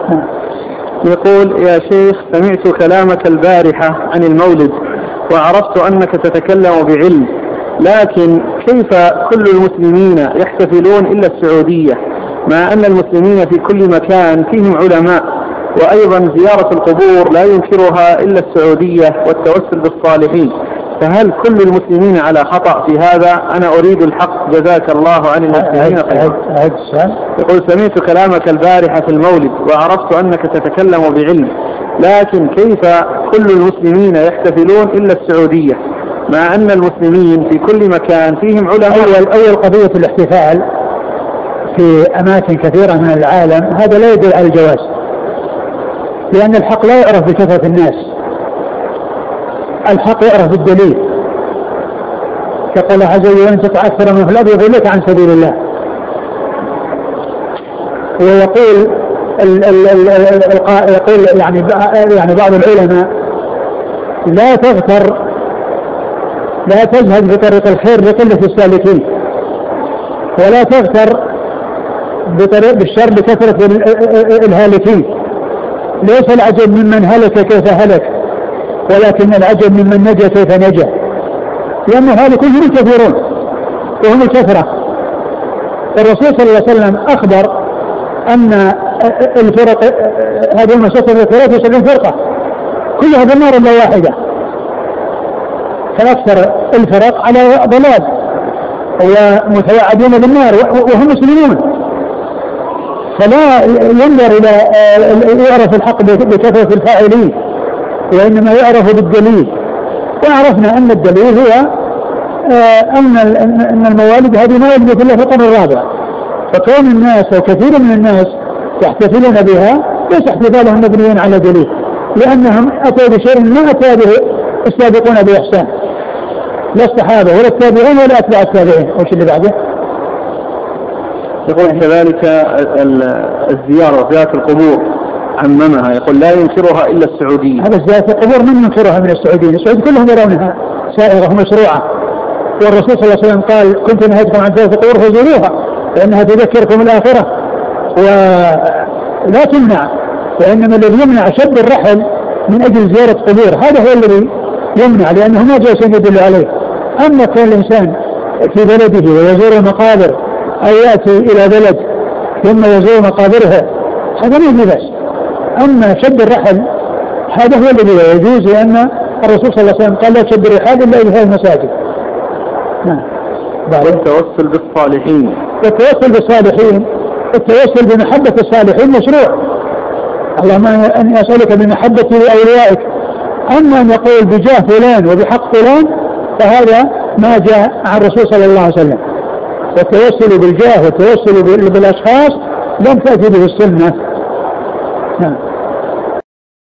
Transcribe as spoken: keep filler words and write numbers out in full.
يقول: يا شيخ، سمعت كلامك البارحة عن المولد وعرفت أنك تتكلم بعلم، لكن كيف كل المسلمين يحتفلون إلا السعودية، مع أن المسلمين في كل مكان فيهم علماء، وأيضا زيارة القبور لا ينكرها إلا السعودية والتوسل بالصالحين، فهل كل المسلمين على خطأ في هذا؟ أنا أريد الحق، جزاك الله عن المسلمين خيرا. يقول: سمعت كلامك البارحة في المولد وعرفت أنك تتكلم بعلم، لكن كيف كل المسلمين يحتفلون إلا السعودية، مع أن المسلمين في كل مكان فيهم علماء؟ أول, أول قضية الاحتفال في أماكن كثيرة من العالم هذا لا يدل على الجواز، لأن الحق لا يعرف بكثرة الناس، الحق يعرف بالدليل. كقول الله عز وجل: وإن تطع أكثر من في الأرض يضلوك عن سبيل الله. ويقول ال ال ال ال يقول يعني يعني بعض العلماء: لا تغتر لا تزهد بطريق الخير لقلة السالكين، ولا تغتر بطريق بالشر بكثرة الهالكين. ليس العجب ممن هلك كيف هلك، ولكن العجب ممن نجا كيف نجا، لأن هالكون هم كثيرون وهم الكثرة. الرسول صلى الله عليه وسلم أخبر أن الفرق هذه المسافة ثلاثة وسبعين فرقة كلها بالنار إلا واحدة، فأكثر الفرق على ضلال ومتوعدون بالنار وهم مسلمون. فلا ينظر إلى يعرف الحق بكثرة الفاعلين، وإنما يعرف بالدليل. وعرفنا أن الدليل هو أن الموالد هذه موالد في الله في القرن الرابع، فكون الناس وكثير من الناس يحتفلون بها ليس احتفالهم مبنيا على دليل، لأنهم أتوا بشيء ما أتى به السابقون بإحسان، لا الصحابة ولا التابعين ولا أتباع التابعين. وش اللي بعده؟ يقول: كذلك الزيارة وزيارة القبور عممها، يقول: لا ينكرها إلا السعودية. هذا زيارة القبور من ينكرها من السعوديين؟ السعود كلهم يرونها سائغة ومشروعة، والرسول صلى الله عليه وسلم قال: كنت نهيتكم عن زيارة القبور فزوروها لأنها تذكركم الآخرة ولا تمنع. وإنما الذي يمنع شد الرحل من أجل زيارة قبور، هذا هو الذي يمنع، لأنه ما جاء شيء يدل عليه. أما كل إنسان في بلده ويزور المقابر أو يأتي إلى بلد ثم يزور مقابرها هذا ما يجوز. أما شد الرحل هذا هو الذي لا يجوز، لأن الرسول صلى الله عليه وسلم قال: لا تشد الرحال إلا إلى هذه المساجد. نعم. والتوسل بالصالحين. التوسل بالصالحين، التوسل بمحبة الصالحين مشروع. اللهم أن أسألك بمحبة أوليائك. أما أن يقول بجاه فلان وبحق فلان فهذا ما جاء عن الرسول صلى الله عليه وسلم. والتوسل بالجاه والتوسل بالأشخاص لم تأتي به السنة. نعم.